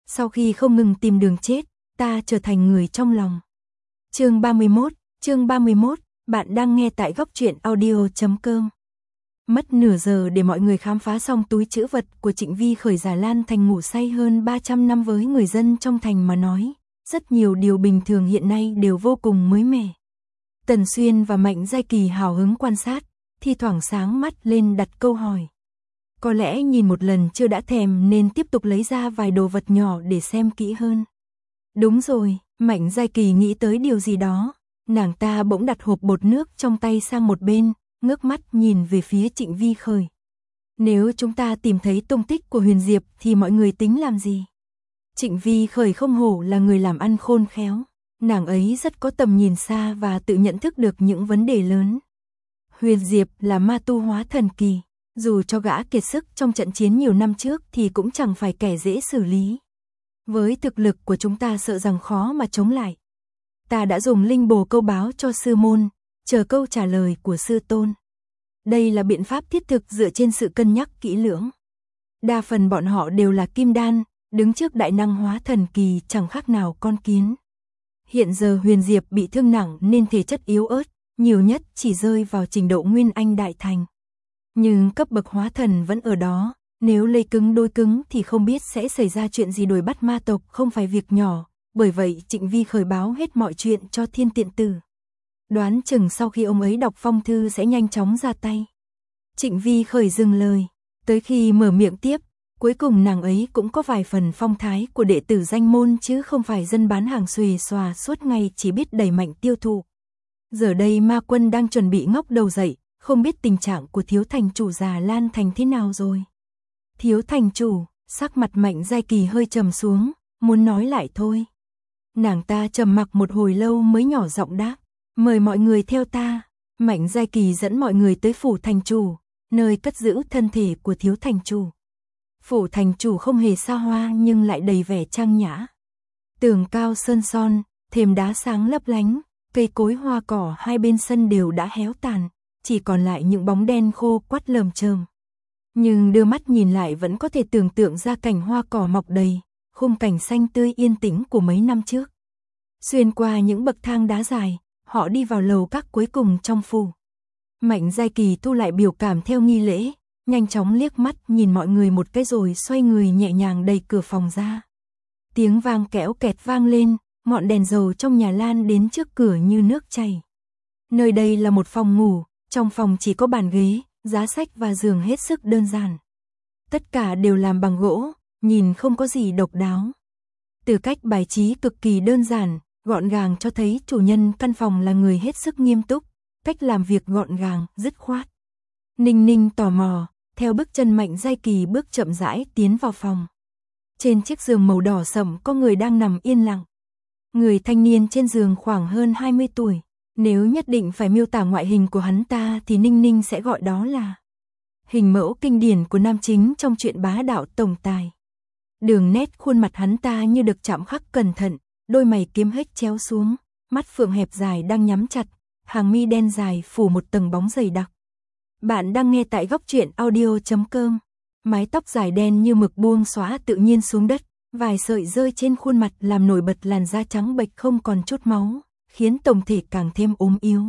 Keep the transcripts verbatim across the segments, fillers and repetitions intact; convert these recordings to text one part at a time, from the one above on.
sau khi không ngừng tìm đường chết, ta trở thành người trong lòng. Chương ba mươi mốt, chương ba mươi mốt, bạn đang nghe tại góc truyện audio chấm com. Mất nửa giờ để mọi người khám phá xong túi trữ vật của Trịnh Vi Khởi giả Lan Thành ngủ say hơn ba trăm năm với người dân trong thành mà nói, rất nhiều điều bình thường hiện nay đều vô cùng mới mẻ. Tần Xuyên và Mạnh Giai Kỳ hào hứng quan sát, thi thoảng sáng mắt lên đặt câu hỏi. Có lẽ nhìn một lần chưa đã thèm nên tiếp tục lấy ra vài đồ vật nhỏ để xem kỹ hơn. Đúng rồi, Mạnh Giai Kỳ nghĩ tới điều gì đó, nàng ta bỗng đặt hộp bột nước trong tay sang một bên, ngước mắt nhìn về phía Trịnh Vi Khởi. Nếu chúng ta tìm thấy tung tích của Huyền Diệp thì mọi người tính làm gì? Trịnh Vi Khởi không hổ là người làm ăn khôn khéo, nàng ấy rất có tầm nhìn xa và tự nhận thức được những vấn đề lớn. Huyền Diệp là ma tu hóa thần kỳ, dù cho gã kiệt sức trong trận chiến nhiều năm trước thì cũng chẳng phải kẻ dễ xử lý. Với thực lực của chúng ta sợ rằng khó mà chống lại. Ta đã dùng linh bồ câu báo cho sư môn, chờ câu trả lời của sư tôn. Đây là biện pháp thiết thực dựa trên sự cân nhắc kỹ lưỡng. Đa phần bọn họ đều là kim đan, đứng trước đại năng hóa thần kỳ chẳng khác nào con kiến. Hiện giờ Huyền Diệp bị thương nặng nên thể chất yếu ớt, nhiều nhất chỉ rơi vào trình độ Nguyên Anh đại thành. Nhưng cấp bậc hóa thần vẫn ở đó, nếu lấy cứng đôi cứng thì không biết sẽ xảy ra chuyện gì. Đuổi bắt ma tộc không phải việc nhỏ, bởi vậy Trịnh Vi Khởi báo hết mọi chuyện cho Thiên Tiện Tử. Đoán chừng sau khi ông ấy đọc phong thư sẽ nhanh chóng ra tay. Trịnh Vi Khởi dừng lời, tới khi mở miệng tiếp, cuối cùng nàng ấy cũng có vài phần phong thái của đệ tử danh môn chứ không phải dân bán hàng xuề xòa suốt ngày chỉ biết đẩy mạnh tiêu thụ. Giờ đây ma quân đang chuẩn bị ngóc đầu dậy, không biết tình trạng của thiếu thành chủ già Lan Thành thế nào rồi. Thiếu thành chủ, sắc mặt Mạnh Giai Kỳ hơi trầm xuống, muốn nói lại thôi. Nàng ta trầm mặc một hồi lâu mới nhỏ giọng đáp, mời mọi người theo ta. Mạnh Giai Kỳ dẫn mọi người tới phủ thành chủ, nơi cất giữ thân thể của thiếu thành chủ. Phủ thành chủ không hề xa hoa nhưng lại đầy vẻ trang nhã. Tường cao sơn son, thềm đá sáng lấp lánh, cây cối hoa cỏ hai bên sân đều đã héo tàn, chỉ còn lại những bóng đen khô quắt lởm chởm. Nhưng đưa mắt nhìn lại vẫn có thể tưởng tượng ra cảnh hoa cỏ mọc đầy, khung cảnh xanh tươi yên tĩnh của mấy năm trước. Xuyên qua những bậc thang đá dài, họ đi vào lầu các cuối cùng trong phủ. Mạnh Giai Kỳ thu lại biểu cảm theo nghi lễ, nhanh chóng liếc mắt nhìn mọi người một cái rồi xoay người nhẹ nhàng đẩy cửa phòng ra. Tiếng vang kéo kẹt vang lên, ngọn đèn dầu trong nhà lan đến trước cửa như nước chảy. Nơi đây là một phòng ngủ, trong phòng chỉ có bàn ghế, giá sách và giường hết sức đơn giản. Tất cả đều làm bằng gỗ, nhìn không có gì độc đáo. Từ cách bài trí cực kỳ đơn giản, gọn gàng cho thấy chủ nhân căn phòng là người hết sức nghiêm túc, cách làm việc gọn gàng, dứt khoát. Ninh Ninh tò mò, theo bước chân Mạnh Giai Kỳ bước chậm rãi tiến vào phòng. Trên chiếc giường màu đỏ sẫm có người đang nằm yên lặng. Người thanh niên trên giường khoảng hơn hai mươi tuổi. Nếu nhất định phải miêu tả ngoại hình của hắn ta thì Ninh Ninh sẽ gọi đó là hình mẫu kinh điển của nam chính trong truyện bá đạo tổng tài. Đường nét khuôn mặt hắn ta như được chạm khắc cẩn thận, đôi mày kiếm hết chéo xuống, mắt phượng hẹp dài đang nhắm chặt, hàng mi đen dài phủ một tầng bóng dày đặc. Bạn đang nghe tại góc truyện audio chấm com. Mái tóc dài đen như mực buông xõa tự nhiên xuống đất, vài sợi rơi trên khuôn mặt làm nổi bật làn da trắng bệch không còn chút máu, khiến tổng thể càng thêm ốm yếu.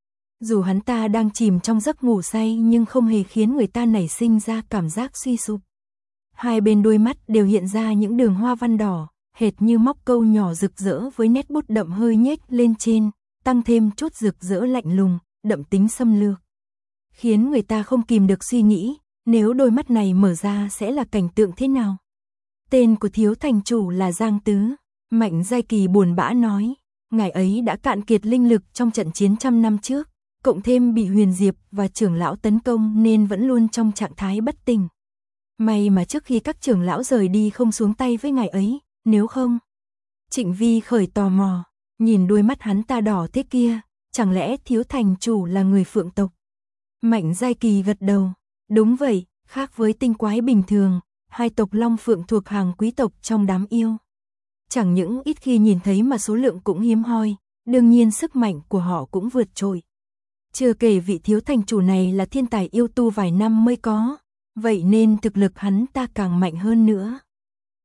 Dù hắn ta đang chìm trong giấc ngủ say nhưng không hề khiến người ta nảy sinh ra cảm giác suy sụp. Hai bên đôi mắt đều hiện ra những đường hoa văn đỏ, hệt như móc câu nhỏ rực rỡ với nét bút đậm hơi nhếch lên trên, tăng thêm chút rực rỡ lạnh lùng, đậm tính xâm lược. Khiến người ta không kìm được suy nghĩ, nếu đôi mắt này mở ra sẽ là cảnh tượng thế nào. Tên của thiếu thành chủ là Giang Tứ, Mạnh Giai Kỳ buồn bã nói. Ngài ấy đã cạn kiệt linh lực trong trận chiến trăm năm trước, cộng thêm bị Huyền Diệp và trưởng lão tấn công nên vẫn luôn trong trạng thái bất tỉnh. May mà trước khi các trưởng lão rời đi không xuống tay với ngài ấy, nếu không. Trịnh Vi Khởi tò mò, nhìn đôi mắt hắn ta đỏ thế kia, chẳng lẽ thiếu thành chủ là người Phượng tộc? Mạnh Giai Kỳ gật đầu, đúng vậy, khác với tinh quái bình thường, hai tộc Long Phượng thuộc hàng quý tộc trong đám yêu. Chẳng những ít khi nhìn thấy mà số lượng cũng hiếm hoi, đương nhiên sức mạnh của họ cũng vượt trội. Chưa kể vị thiếu thành chủ này là thiên tài yêu tu vài năm mới có, vậy nên thực lực hắn ta càng mạnh hơn nữa.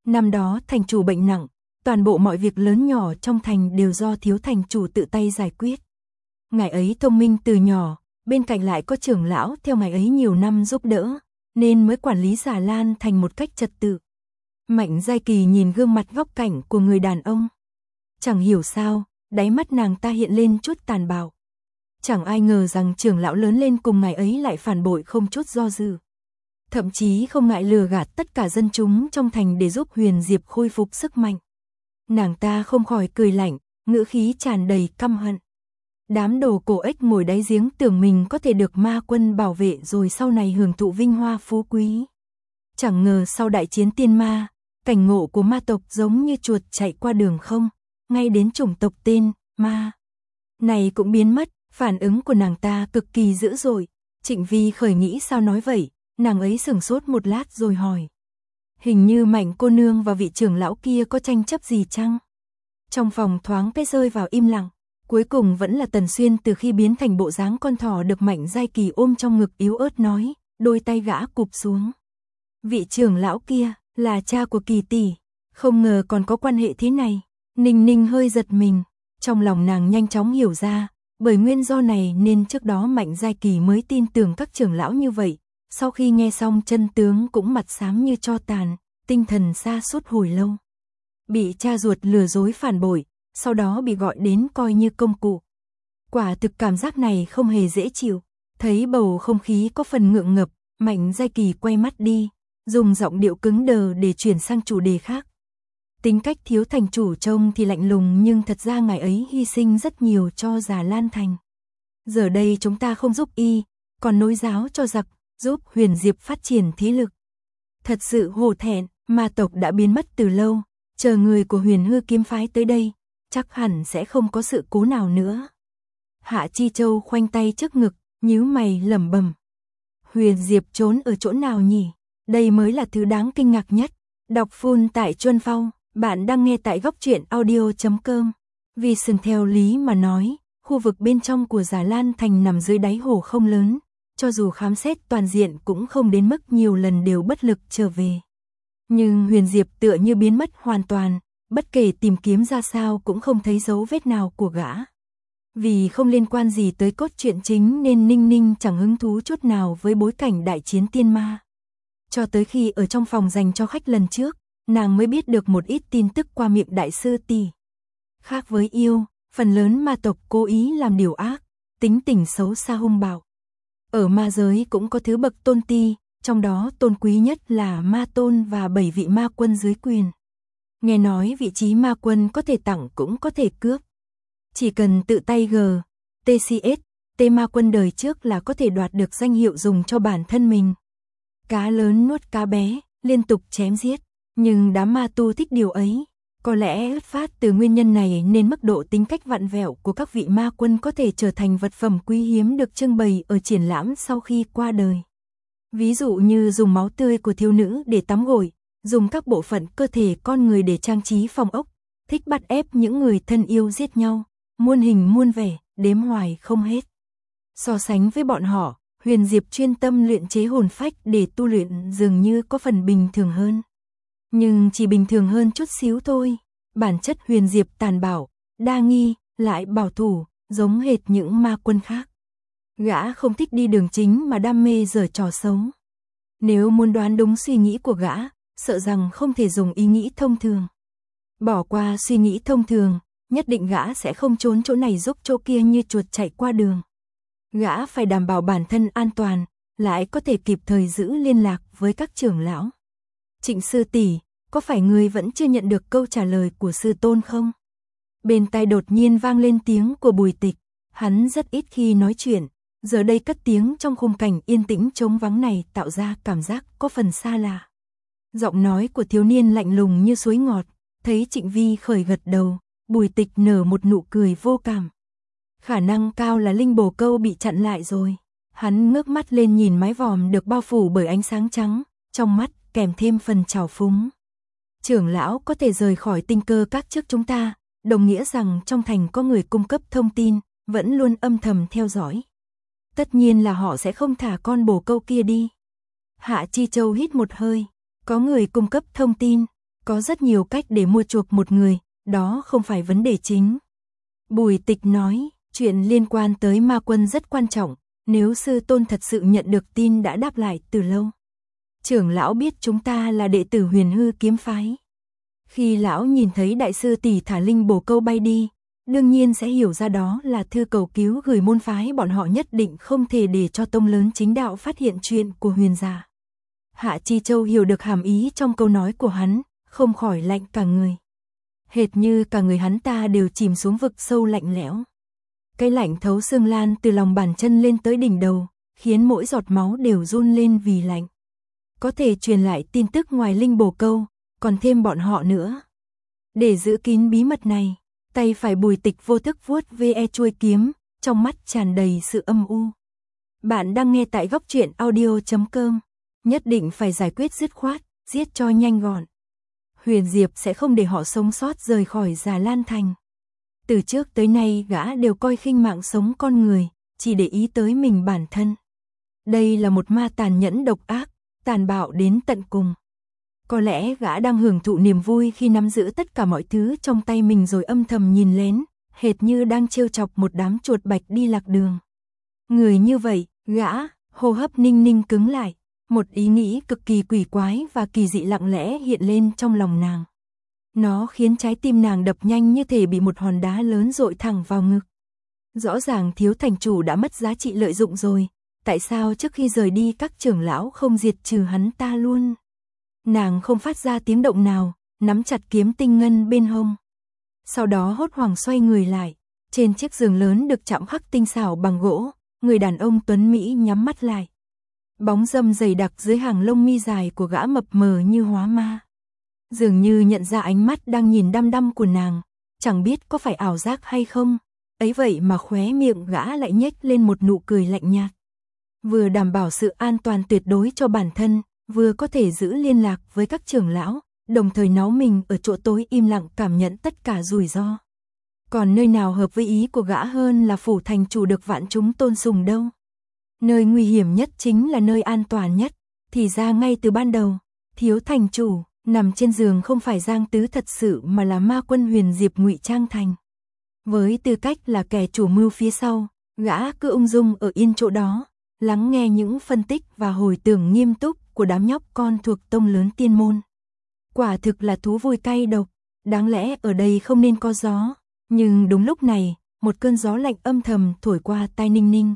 Năm đó thành chủ bệnh nặng, toàn bộ mọi việc lớn nhỏ trong thành đều do thiếu thành chủ tự tay giải quyết. Ngài ấy thông minh từ nhỏ, bên cạnh lại có trưởng lão theo ngài ấy nhiều năm giúp đỡ, nên mới quản lý Già Lan thành một cách trật tự. Mạnh Giai Kỳ nhìn gương mặt góc cạnh của người đàn ông. Chẳng hiểu sao, đáy mắt nàng ta hiện lên chút tàn bạo. Chẳng ai ngờ rằng trưởng lão lớn lên cùng ngài ấy lại phản bội không chút do dự. Thậm chí không ngại lừa gạt tất cả dân chúng trong thành để giúp Huyền Diệp khôi phục sức mạnh. Nàng ta không khỏi cười lạnh, ngữ khí tràn đầy căm hận. Đám đồ cổ ếch ngồi đáy giếng tưởng mình có thể được ma quân bảo vệ rồi sau này hưởng thụ vinh hoa phú quý. Chẳng ngờ sau đại chiến tiên ma, cảnh ngộ của ma tộc giống như chuột chạy qua đường không, ngay đến chủng tộc tên ma này cũng biến mất. Phản ứng của nàng ta cực kỳ dữ dội. Trịnh Vi khởi nghĩ sao nói vậy, nàng ấy sửng sốt một lát rồi hỏi. Hình như Mạnh cô nương và vị trưởng lão kia có tranh chấp gì chăng? Trong phòng thoáng cái rơi vào im lặng. Cuối cùng vẫn là Tần Xuyên từ khi biến thành bộ dáng con thỏ được Mạnh Giai Kỳ ôm trong ngực yếu ớt nói, đôi tay gã cụp xuống. Vị trưởng lão kia là cha của Kỳ tỷ, không ngờ còn có quan hệ thế này. Ninh Ninh hơi giật mình, trong lòng nàng nhanh chóng hiểu ra, bởi nguyên do này nên trước đó Mạnh Giai Kỳ mới tin tưởng các trưởng lão như vậy. Sau khi nghe xong chân tướng cũng mặt xám như tro tàn, tinh thần sa sút hồi lâu. Bị cha ruột lừa dối phản bội, sau đó bị gọi đến coi như công cụ. Quả thực cảm giác này không hề dễ chịu. Thấy bầu không khí có phần ngượng ngập, Mạnh Giai Kỳ quay mắt đi, dùng giọng điệu cứng đờ để chuyển sang chủ đề khác. Tính cách thiếu thành chủ trông thì lạnh lùng nhưng thật ra ngài ấy hy sinh rất nhiều cho Già Lan thành. Giờ đây chúng ta không giúp y, còn nối giáo cho giặc, giúp Huyền Diệp phát triển thế lực. Thật sự hổ thẹn, ma tộc đã biến mất từ lâu, chờ người của Huyền Hư kiếm phái tới đây, chắc hẳn sẽ không có sự cố nào nữa. Hạ Chi Châu khoanh tay trước ngực, nhíu mày lẩm bẩm. Huyền Diệp trốn ở chỗ nào nhỉ? Đây mới là thứ đáng kinh ngạc nhất. Đọc full tại Chuân Phong, bạn đang nghe tại góc truyện audio chấm com. Vì sừng theo lý mà nói, khu vực bên trong của Già Lan thành nằm dưới đáy hồ không lớn, cho dù khám xét toàn diện cũng không đến mức nhiều lần đều bất lực trở về. Nhưng Huyền Diệp tựa như biến mất hoàn toàn, bất kể tìm kiếm ra sao cũng không thấy dấu vết nào của gã. Vì không liên quan gì tới cốt truyện chính nên Ninh Ninh chẳng hứng thú chút nào với bối cảnh đại chiến tiên ma. Cho tới khi ở trong phòng dành cho khách lần trước, nàng mới biết được một ít tin tức qua miệng đại sư tỷ. Khác với yêu, phần lớn ma tộc cố ý làm điều ác, tính tình xấu xa hung bạo. Ở ma giới cũng có thứ bậc tôn ti, trong đó tôn quý nhất là ma tôn và bảy vị ma quân dưới quyền. Nghe nói vị trí ma quân có thể tặng cũng có thể cướp. Chỉ cần tự tay g, tê xê ét, T ma quân đời trước là có thể đoạt được danh hiệu dùng cho bản thân mình. Cá lớn nuốt cá bé, liên tục chém giết, nhưng đám ma tu thích điều ấy. Có lẽ xuất phát từ nguyên nhân này nên mức độ tính cách vặn vẹo của các vị ma quân có thể trở thành vật phẩm quý hiếm được trưng bày ở triển lãm sau khi qua đời. Ví dụ như dùng máu tươi của thiếu nữ để tắm gội, dùng các bộ phận cơ thể con người để trang trí phòng ốc, thích bắt ép những người thân yêu giết nhau, muôn hình muôn vẻ, đếm hoài không hết. So sánh với bọn họ, Huyền Diệp chuyên tâm luyện chế hồn phách để tu luyện dường như có phần bình thường hơn. Nhưng chỉ bình thường hơn chút xíu thôi. Bản chất Huyền Diệp tàn bạo, đa nghi, lại bảo thủ, giống hệt những ma quân khác. Gã không thích đi đường chính mà đam mê giở trò xấu. Nếu muốn đoán đúng suy nghĩ của gã, sợ rằng không thể dùng ý nghĩ thông thường. Bỏ qua suy nghĩ thông thường, nhất định gã sẽ không trốn chỗ này giúp chỗ kia như chuột chạy qua đường. Gã phải đảm bảo bản thân an toàn, lại có thể kịp thời giữ liên lạc với các trưởng lão. Trịnh sư tỷ, có phải ngươi vẫn chưa nhận được câu trả lời của sư tôn không? Bên tai đột nhiên vang lên tiếng của Bùi Tịch, hắn rất ít khi nói chuyện, giờ đây cất tiếng trong khung cảnh yên tĩnh trống vắng này tạo ra cảm giác có phần xa lạ. Giọng nói của thiếu niên lạnh lùng như suối ngọt, thấy Trịnh Vi khởi gật đầu, Bùi Tịch nở một nụ cười vô cảm. Khả năng cao là linh bồ câu bị chặn lại rồi. Hắn ngước mắt lên nhìn mái vòm được bao phủ bởi ánh sáng trắng, trong mắt kèm thêm phần trào phúng. Trưởng lão có thể rời khỏi tinh cơ các trước chúng ta, đồng nghĩa rằng trong thành có người cung cấp thông tin, vẫn luôn âm thầm theo dõi. Tất nhiên là họ sẽ không thả con bồ câu kia đi. Hạ Chi Châu hít một hơi, có người cung cấp thông tin, Có rất nhiều cách để mua chuộc một người, đó không phải vấn đề chính. Bùi Tịch nói, chuyện liên quan tới ma quân rất quan trọng, nếu sư tôn thật sự nhận được tin đã đáp lại từ lâu. Trưởng lão biết chúng ta là đệ tử Huyền Hư kiếm phái. Khi lão nhìn thấy đại sư tỷ thả linh bổ câu bay đi, đương nhiên sẽ hiểu ra đó là thư cầu cứu gửi môn phái, bọn họ nhất định không thể để cho tông lớn chính đạo phát hiện chuyện của Huyền gia. Hạ Chi Châu hiểu được hàm ý trong câu nói của hắn, không khỏi lạnh cả người. Hệt như cả người hắn ta đều chìm xuống vực sâu lạnh lẽo. Cái lạnh thấu xương lan từ lòng bàn chân lên tới đỉnh đầu, khiến mỗi giọt máu đều run lên vì lạnh. Có thể truyền lại tin tức ngoài linh bổ câu, còn thêm bọn họ nữa. Để giữ kín bí mật này, tay phải Bùi Tịch vô thức vuốt ve chuôi kiếm, trong mắt tràn đầy sự âm u. Bạn đang nghe tại góc truyện audio chấm com. Nhất định phải giải quyết dứt khoát, giết cho nhanh gọn. Huyền Diệp sẽ không để họ sống sót rời khỏi Già Lan Thành. Từ trước tới nay gã đều coi khinh mạng sống con người, chỉ để ý tới mình bản thân. Đây là một ma tàn nhẫn độc ác, tàn bạo đến tận cùng. Có lẽ gã đang hưởng thụ niềm vui khi nắm giữ tất cả mọi thứ trong tay mình rồi âm thầm nhìn lén, hệt như đang trêu chọc một đám chuột bạch đi lạc đường. Người như vậy, gã, hô hấp ninh ninh cứng lại, một ý nghĩ cực kỳ quỷ quái và kỳ dị lặng lẽ hiện lên trong lòng nàng. Nó khiến trái tim nàng đập nhanh như thể bị một hòn đá lớn dội thẳng vào ngực. Rõ ràng Thiếu thành chủ đã mất giá trị lợi dụng rồi, tại sao trước khi rời đi các trưởng lão không diệt trừ hắn ta luôn? Nàng không phát ra tiếng động nào, nắm chặt kiếm tinh ngân bên hông. Sau đó hốt hoảng xoay người lại, trên chiếc giường lớn được chạm khắc tinh xảo bằng gỗ, người đàn ông tuấn mỹ nhắm mắt lại. Bóng râm dày đặc dưới hàng lông mi dài của gã mập mờ như hóa ma. Dường như nhận ra ánh mắt đang nhìn đăm đăm của nàng, chẳng biết có phải ảo giác hay không, ấy vậy mà khóe miệng gã lại nhếch lên một nụ cười lạnh nhạt. Vừa đảm bảo sự an toàn tuyệt đối cho bản thân, vừa có thể giữ liên lạc với các trưởng lão, đồng thời náu mình ở chỗ tối im lặng cảm nhận tất cả rủi ro. Còn nơi nào hợp với ý của gã hơn là phủ thành chủ được vạn chúng tôn sùng đâu. Nơi nguy hiểm nhất chính là nơi an toàn nhất, thì ra ngay từ ban đầu, Thiếu thành chủ nằm trên giường không phải Giang Tứ thật sự mà là ma quân Huyền Diệp ngụy trang thành. Với tư cách là kẻ chủ mưu phía sau, gã cứ ung dung ở yên chỗ đó, lắng nghe những phân tích và hồi tưởng nghiêm túc của đám nhóc con thuộc tông lớn tiên môn. Quả thực là thú vui cay độc, đáng lẽ ở đây không nên có gió, nhưng đúng lúc này, một cơn gió lạnh âm thầm thổi qua tai Ninh Ninh.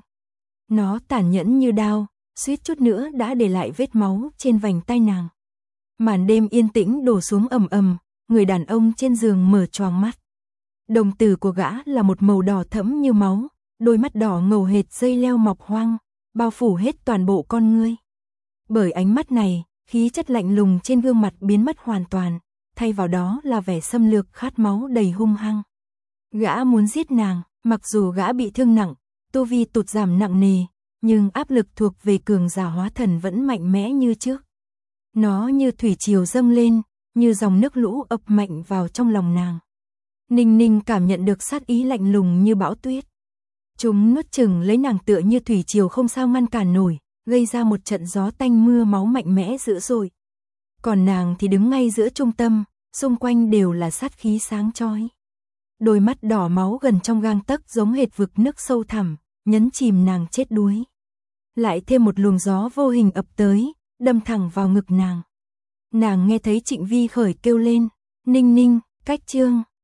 Nó tàn nhẫn như đao, suýt chút nữa đã để lại vết máu trên vành tai nàng. Màn đêm yên tĩnh đổ xuống ầm ầm, người đàn ông trên giường mở choàng mắt. Đồng tử của gã là một màu đỏ thẫm như máu, đôi mắt đỏ ngầu hệt dây leo mọc hoang, bao phủ hết toàn bộ con ngươi. Bởi ánh mắt này, khí chất lạnh lùng trên gương mặt biến mất hoàn toàn, thay vào đó là vẻ xâm lược khát máu đầy hung hăng. Gã muốn giết nàng, mặc dù gã bị thương nặng, tu vi tụt giảm nặng nề, nhưng áp lực thuộc về cường giả hóa thần vẫn mạnh mẽ như trước. Nó như thủy triều dâng lên, như dòng nước lũ ập mạnh vào trong lòng nàng. Ninh Ninh cảm nhận được sát ý lạnh lùng như bão tuyết. Chúng nuốt chửng lấy nàng tựa như thủy triều không sao ngăn cản nổi, gây ra một trận gió tanh mưa máu mạnh mẽ dữ dội. Còn nàng thì đứng ngay giữa trung tâm, xung quanh đều là sát khí sáng chói. Đôi mắt đỏ máu gần trong gang tấc giống hệt vực nước sâu thẳm, nhấn chìm nàng chết đuối. Lại thêm một luồng gió vô hình ập tới, đâm thẳng vào ngực nàng. Nàng nghe thấy Trịnh Vi Khởi kêu lên, Ninh Ninh, cách chương.